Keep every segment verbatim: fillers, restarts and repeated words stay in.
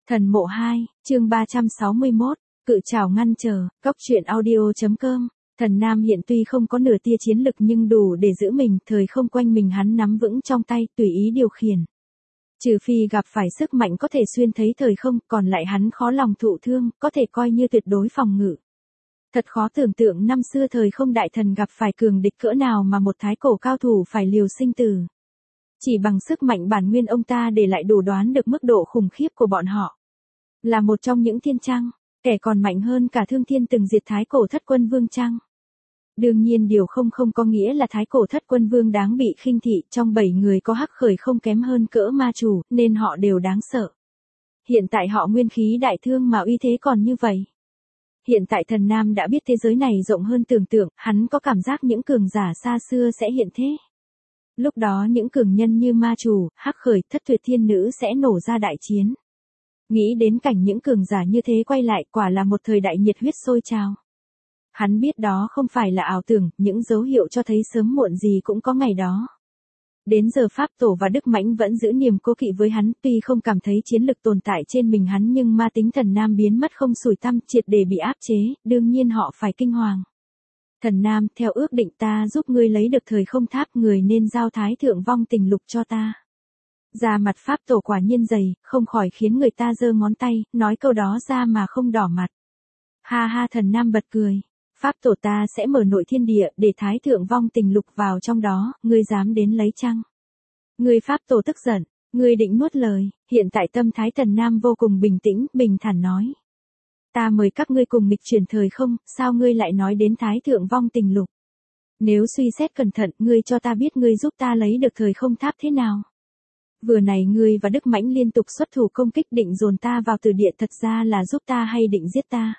Thần mộ hai, chương ba trăm sáu mươi mốt, cự trảo ngăn trở, cóc truyện audio.com. Thần Nam hiện tuy không có nửa tia chiến lực nhưng đủ để giữ mình, thời không quanh mình hắn nắm vững trong tay, tùy ý điều khiển. Trừ phi gặp phải sức mạnh có thể xuyên thấy thời không, còn lại hắn khó lòng thụ thương, có thể coi như tuyệt đối phòng ngự. Thật khó tưởng tượng năm xưa thời không đại thần gặp phải cường địch cỡ nào mà một thái cổ cao thủ phải liều sinh tử. Chỉ bằng sức mạnh bản nguyên ông ta để lại đủ đoán được mức độ khủng khiếp của bọn họ. Là một trong những thiên trang, kẻ còn mạnh hơn cả Thương Thiên từng diệt thái cổ thất quân vương trang. Đương nhiên điều không không có nghĩa là thái cổ thất quân vương đáng bị khinh thị, trong bảy người có Hắc Khởi không kém hơn cỡ ma chủ, nên họ đều đáng sợ. Hiện tại họ nguyên khí đại thương mà uy thế còn như vậy. Hiện tại Thần Nam đã biết thế giới này rộng hơn tưởng tượng, hắn có cảm giác những cường giả xa xưa sẽ hiện thế. Lúc đó những cường nhân như ma chủ, Hắc Khởi, Thất Tuyệt Thiên Nữ sẽ nổ ra đại chiến. Nghĩ đến cảnh những cường giả như thế quay lại, quả là một thời đại nhiệt huyết sôi trào. Hắn biết đó không phải là ảo tưởng, những dấu hiệu cho thấy sớm muộn gì cũng có ngày đó. Đến giờ Pháp Tổ và Đức Mãnh vẫn giữ niềm cố kỵ với hắn, tuy không cảm thấy chiến lực tồn tại trên mình hắn nhưng ma tính Thần Nam biến mất không sủi tăm, triệt để bị áp chế, đương nhiên họ phải kinh hoàng. Thần Nam, theo ước định ta giúp ngươi lấy được thời không tháp, người nên giao Thái Thượng Vong Tình Lục cho ta. Da mặt Pháp Tổ quả nhiên dày, không khỏi khiến người ta giơ ngón tay, nói câu đó ra mà không đỏ mặt. Ha ha, Thần Nam bật cười. Pháp Tổ, ta sẽ mở nội thiên địa để Thái Thượng Vong Tình Lục vào trong đó, ngươi dám đến lấy chăng? Ngươi Pháp Tổ tức giận, ngươi định nuốt lời, hiện tại tâm thái Thần Nam vô cùng bình tĩnh, bình thản nói. Ta mời các ngươi cùng nghịch chuyển thời không, sao ngươi lại nói đến Thái Thượng Vong Tình Lục? Nếu suy xét cẩn thận, ngươi cho ta biết ngươi giúp ta lấy được thời không tháp thế nào? Vừa này ngươi và Đức Mãnh liên tục xuất thủ công kích định dồn ta vào từ địa, thật ra là giúp ta hay định giết ta?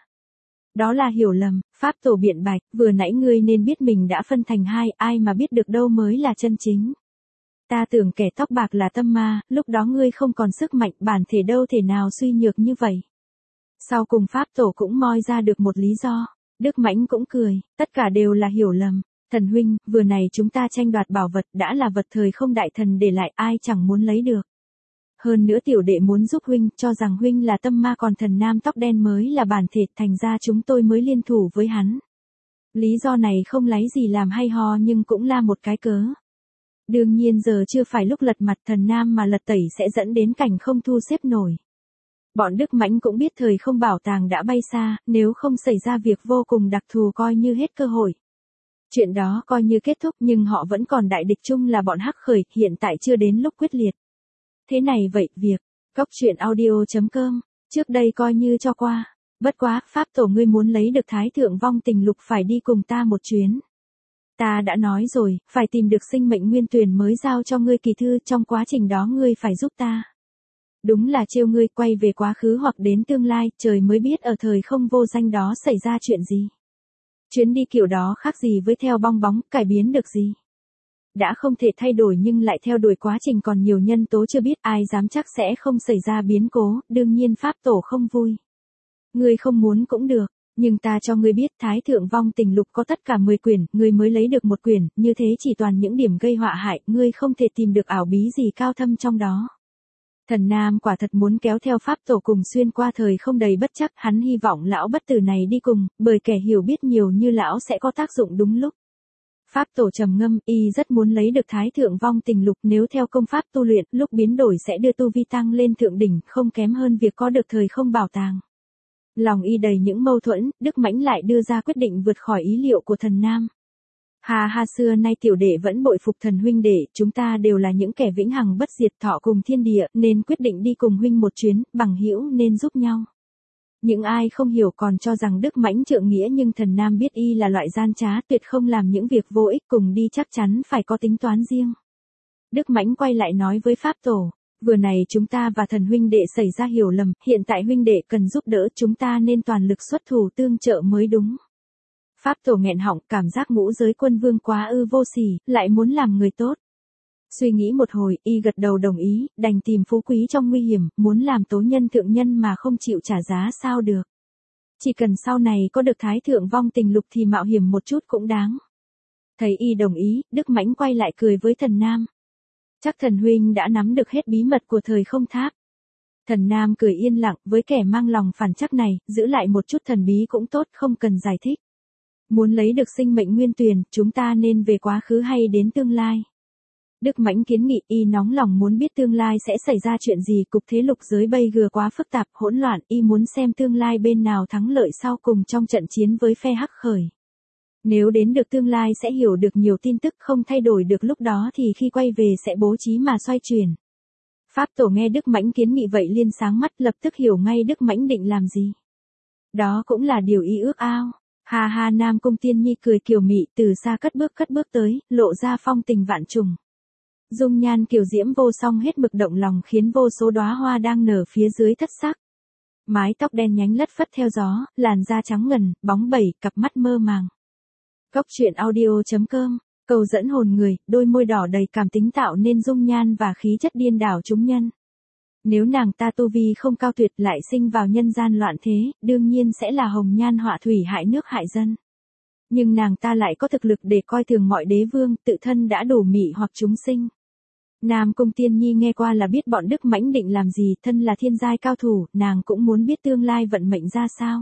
Đó là hiểu lầm, Pháp Tổ biện bạch, vừa nãy ngươi nên biết mình đã phân thành hai, ai mà biết được đâu mới là chân chính. Ta tưởng kẻ tóc bạc là tâm ma, lúc đó ngươi không còn sức mạnh, bản thể đâu thể nào suy nhược như vậy. Sau cùng Pháp Tổ cũng moi ra được một lý do, Đức Mãnh cũng cười, tất cả đều là hiểu lầm. Thần huynh, vừa này chúng ta tranh đoạt bảo vật đã là vật thời không đại thần để lại, ai chẳng muốn lấy được. Hơn nữa tiểu đệ muốn giúp huynh, cho rằng huynh là tâm ma còn Thần Nam tóc đen mới là bản thể, thành ra chúng tôi mới liên thủ với hắn. Lý do này không lấy gì làm hay ho nhưng cũng là một cái cớ. Đương nhiên giờ chưa phải lúc lật mặt Thần Nam mà lật tẩy sẽ dẫn đến cảnh không thu xếp nổi. Bọn Đức Mãnh cũng biết thời không bảo tàng đã bay xa, nếu không xảy ra việc vô cùng đặc thù coi như hết cơ hội. Chuyện đó coi như kết thúc nhưng họ vẫn còn đại địch chung là bọn Hắc Khởi, hiện tại chưa đến lúc quyết liệt. Thế này vậy, việc, cóc truyện audio.com, trước đây coi như cho qua. Bất quá, Pháp Tổ ngươi muốn lấy được Thái Thượng Vong Tình Lục phải đi cùng ta một chuyến. Ta đã nói rồi, phải tìm được sinh mệnh nguyên tuyển mới giao cho ngươi kỳ thư, trong quá trình đó ngươi phải giúp ta. Đúng là trêu ngươi, quay về quá khứ hoặc đến tương lai, trời mới biết ở thời không vô danh đó xảy ra chuyện gì. Chuyến đi kiểu đó khác gì với theo bong bóng, cải biến được gì. Đã không thể thay đổi nhưng lại theo đuổi quá trình còn nhiều nhân tố chưa biết, ai dám chắc sẽ không xảy ra biến cố, đương nhiên Pháp Tổ không vui. Ngươi không muốn cũng được, nhưng ta cho ngươi biết Thái Thượng Vong Tình Lục có tất cả mười quyển, ngươi mới lấy được một quyển, như thế chỉ toàn những điểm gây họa hại, ngươi không thể tìm được ảo bí gì cao thâm trong đó. Thần Nam quả thật muốn kéo theo Pháp Tổ cùng xuyên qua thời không đầy bất chắc, hắn hy vọng lão bất tử này đi cùng, bởi kẻ hiểu biết nhiều như lão sẽ có tác dụng đúng lúc. Pháp Tổ trầm ngâm, y rất muốn lấy được Thái Thượng Vong Tình Lục, nếu theo công pháp tu luyện, lúc biến đổi sẽ đưa tu vi tăng lên thượng đỉnh, không kém hơn việc có được thời không bảo tàng. Lòng y đầy những mâu thuẫn, Đức Mãnh lại đưa ra quyết định vượt khỏi ý liệu của Thần Nam. Hà ha, xưa nay tiểu đệ vẫn bội phục Thần huynh đệ, chúng ta đều là những kẻ vĩnh hằng bất diệt, thọ cùng thiên địa, nên quyết định đi cùng huynh một chuyến, bằng hữu nên giúp nhau. Những ai không hiểu còn cho rằng Đức Mãnh trượng nghĩa nhưng Thần Nam biết y là loại gian trá, tuyệt không làm những việc vô ích, cùng đi chắc chắn phải có tính toán riêng. Đức Mãnh quay lại nói với Pháp Tổ, vừa này chúng ta và Thần huynh đệ xảy ra hiểu lầm, hiện tại huynh đệ cần giúp đỡ, chúng ta nên toàn lực xuất thủ tương trợ mới đúng. Pháp Tổ nghẹn họng, cảm giác ngũ giới quân vương quá ư vô sỉ, lại muốn làm người tốt. Suy nghĩ một hồi, y gật đầu đồng ý, đành tìm phú quý trong nguy hiểm, muốn làm tố nhân thượng nhân mà không chịu trả giá sao được. Chỉ cần sau này có được Thái Thượng Vong Tình Lục thì mạo hiểm một chút cũng đáng. Thấy y đồng ý, Đức Mãnh quay lại cười với Thần Nam. Chắc Thần huynh đã nắm được hết bí mật của thời không tháp. Thần Nam cười yên lặng, với kẻ mang lòng phản chắc này, giữ lại một chút thần bí cũng tốt, không cần giải thích. Muốn lấy được sinh mệnh nguyên tuyền, chúng ta nên về quá khứ hay đến tương lai? Đức Mãnh kiến nghị, y nóng lòng muốn biết tương lai sẽ xảy ra chuyện gì, cục thế lục giới bây giờ quá phức tạp, hỗn loạn, y muốn xem tương lai bên nào thắng lợi sau cùng trong trận chiến với phe Hắc Khởi. Nếu đến được tương lai sẽ hiểu được nhiều tin tức, không thay đổi được lúc đó thì khi quay về sẽ bố trí mà xoay chuyển. Pháp Tổ nghe Đức Mãnh kiến nghị vậy liên sáng mắt, lập tức hiểu ngay Đức Mãnh định làm gì. Đó cũng là điều y ước ao. Ha ha, Nam Cung Tiên Nhi cười kiều mị, từ xa cất bước cất bước tới, lộ ra phong tình vạn trùng. Dung nhan kiều diễm vô song hết mực động lòng, khiến vô số đóa hoa đang nở phía dưới thất sắc. Mái tóc đen nhánh lất phất theo gió, làn da trắng ngần, bóng bẩy, cặp mắt mơ màng. Góc truyện audio chấm com, cầu dẫn hồn người, đôi môi đỏ đầy cảm tính tạo nên dung nhan và khí chất điên đảo chúng nhân. Nếu nàng ta tu vi không cao tuyệt lại sinh vào nhân gian loạn thế, đương nhiên sẽ là hồng nhan họa thủy hại nước hại dân. Nhưng nàng ta lại có thực lực để coi thường mọi đế vương, tự thân đã đủ mị hoặc chúng sinh. Nam Cung Tiên Nhi nghe qua là biết bọn Đức Mãnh định làm gì, thân là thiên giai cao thủ, nàng cũng muốn biết tương lai vận mệnh ra sao.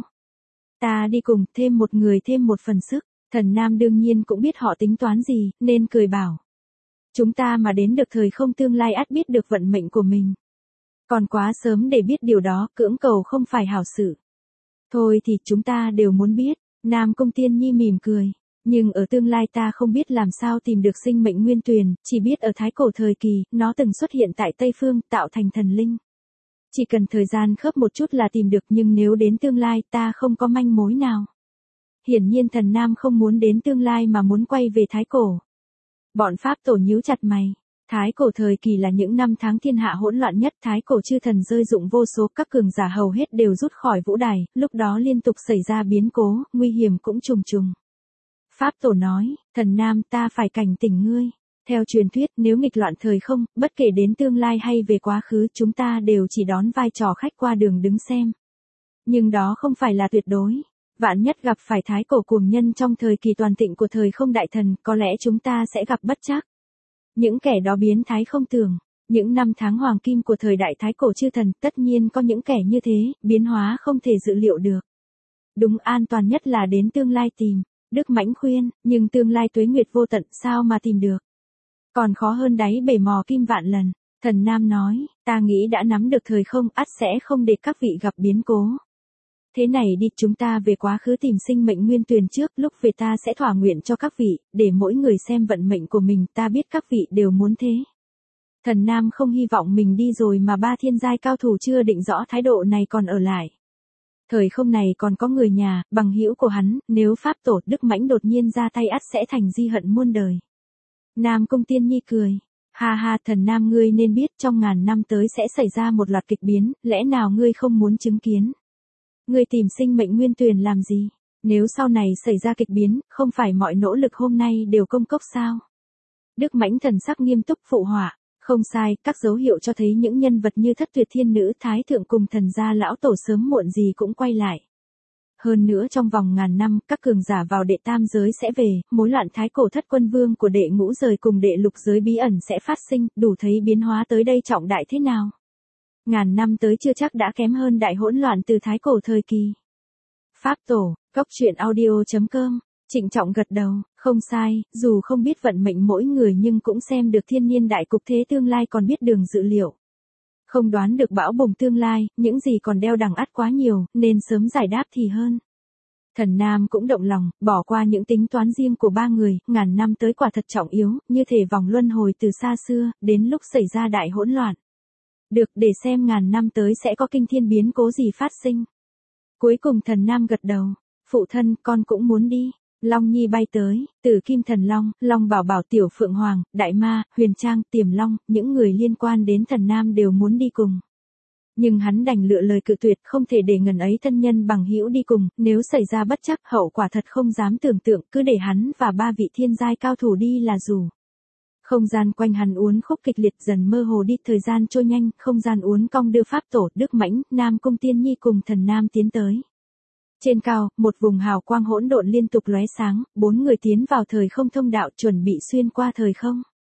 Ta đi cùng, thêm một người thêm một phần sức. Thần Nam đương nhiên cũng biết họ tính toán gì, nên cười bảo. Chúng ta mà đến được thời không tương lai ắt biết được vận mệnh của mình. Còn quá sớm để biết điều đó, cưỡng cầu không phải hảo sự. Thôi thì chúng ta đều muốn biết, Nam Cung Tiên Nhi mỉm cười. Nhưng ở tương lai ta không biết làm sao tìm được sinh mệnh nguyên tuyền, chỉ biết ở thái cổ thời kỳ, nó từng xuất hiện tại Tây Phương, tạo thành thần linh. Chỉ cần thời gian khớp một chút là tìm được, nhưng nếu đến tương lai ta không có manh mối nào. Hiển nhiên Thần Nam không muốn đến tương lai mà muốn quay về thái cổ. Bọn Pháp Tổ nhíu chặt mày. Thái cổ thời kỳ là những năm tháng thiên hạ hỗn loạn nhất, thái cổ chư thần rơi dụng vô số, các cường giả hầu hết đều rút khỏi vũ đài, lúc đó liên tục xảy ra biến cố, nguy hiểm cũng trùng trùng. Pháp Tổ nói, Thần Nam ta phải cảnh tỉnh ngươi. Theo truyền thuyết, nếu nghịch loạn thời không, bất kể đến tương lai hay về quá khứ, chúng ta đều chỉ đón vai trò khách qua đường đứng xem. Nhưng đó không phải là tuyệt đối. Vạn nhất gặp phải thái cổ cuồng nhân trong thời kỳ toàn thịnh của thời không đại thần, có lẽ chúng ta sẽ gặp bất trắc. Những kẻ đó biến thái không tưởng. Những năm tháng hoàng kim của thời đại thái cổ chư thần, tất nhiên có những kẻ như thế, biến hóa không thể dự liệu được. Đúng, an toàn nhất là đến tương lai tìm. Đức Mãnh khuyên, nhưng tương lai tuế nguyệt vô tận sao mà tìm được. Còn khó hơn đáy bể mò kim vạn lần. Thần Nam nói, ta nghĩ đã nắm được thời không, ắt sẽ không để các vị gặp biến cố. Thế này đi, chúng ta về quá khứ tìm sinh mệnh nguyên tuyền trước, lúc về ta sẽ thỏa nguyện cho các vị, để mỗi người xem vận mệnh của mình, ta biết các vị đều muốn thế. Thần Nam không hy vọng mình đi rồi mà ba thiên giai cao thủ chưa định rõ thái độ này còn ở lại. Thời không này còn có người nhà, bằng hữu của hắn, nếu Pháp Tổ Đức Mãnh đột nhiên ra tay ắt sẽ thành di hận muôn đời. Nam Cung Tiên Nhi cười. Ha ha, Thần Nam ngươi nên biết trong ngàn năm tới sẽ xảy ra một loạt kịch biến, lẽ nào ngươi không muốn chứng kiến? Ngươi tìm sinh mệnh nguyên tuyền làm gì? Nếu sau này xảy ra kịch biến, không phải mọi nỗ lực hôm nay đều công cốc sao? Đức Mãnh thần sắc nghiêm túc phụ họa. Không sai, các dấu hiệu cho thấy những nhân vật như Thất Tuyệt Thiên Nữ, Thái Thượng cùng thần gia lão tổ sớm muộn gì cũng quay lại. Hơn nữa trong vòng ngàn năm, các cường giả vào đệ tam giới sẽ về, mối loạn thái cổ thất quân vương của đệ ngũ giới cùng đệ lục giới bí ẩn sẽ phát sinh, đủ thấy biến hóa tới đây trọng đại thế nào. Ngàn năm tới chưa chắc đã kém hơn đại hỗn loạn từ thái cổ thời kỳ. Pháp Tổ, góc truyện audio chấm com, trịnh trọng gật đầu, không sai, dù không biết vận mệnh mỗi người nhưng cũng xem được thiên nhiên đại cục thế tương lai, còn biết đường dự liệu. Không đoán được bão bùng tương lai, những gì còn đeo đằng ắt quá nhiều, nên sớm giải đáp thì hơn. Thần Nam cũng động lòng, bỏ qua những tính toán riêng của ba người, ngàn năm tới quả thật trọng yếu, như thể vòng luân hồi từ xa xưa, đến lúc xảy ra đại hỗn loạn. Được, để xem ngàn năm tới sẽ có kinh thiên biến cố gì phát sinh. Cuối cùng Thần Nam gật đầu, phụ thân, con cũng muốn đi. Long Nhi bay tới, Tử Kim Thần Long, Long Bảo Bảo, Tiểu Phượng Hoàng, Đại Ma, Huyền Trang, Tiềm Long, những người liên quan đến Thần Nam đều muốn đi cùng. Nhưng hắn đành lựa lời cự tuyệt, không thể để ngần ấy thân nhân bằng hữu đi cùng, nếu xảy ra bất trắc hậu quả thật không dám tưởng tượng, cứ để hắn và ba vị thiên giai cao thủ đi là dù. Không gian quanh hắn uốn khúc kịch liệt dần mơ hồ đi, thời gian trôi nhanh, không gian uốn cong đưa Pháp Tổ, Đức Mãnh, Nam Cung Tiên Nhi cùng Thần Nam tiến tới. Trên cao, một vùng hào quang hỗn độn liên tục lóe sáng, bốn người tiến vào thời không thông đạo chuẩn bị xuyên qua thời không.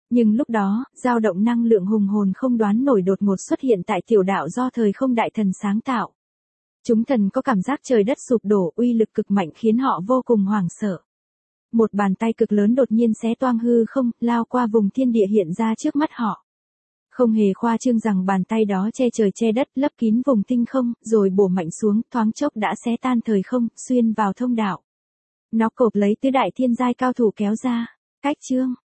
Nhưng lúc đó, dao động năng lượng hùng hồn không đoán nổi đột ngột xuất hiện tại tiểu đạo do thời không đại thần sáng tạo. Chúng thần có cảm giác trời đất sụp đổ, uy lực cực mạnh khiến họ vô cùng hoảng sợ. Một bàn tay cực lớn đột nhiên xé toang hư không, lao qua vùng thiên địa hiện ra trước mắt họ. Không hề khoa trương rằng bàn tay đó che trời che đất, lấp kín vùng tinh không, rồi bổ mạnh xuống, thoáng chốc đã xé tan thời không, xuyên vào thông đạo. Nó cộp lấy tứ đại thiên giai cao thủ kéo ra. Cách chương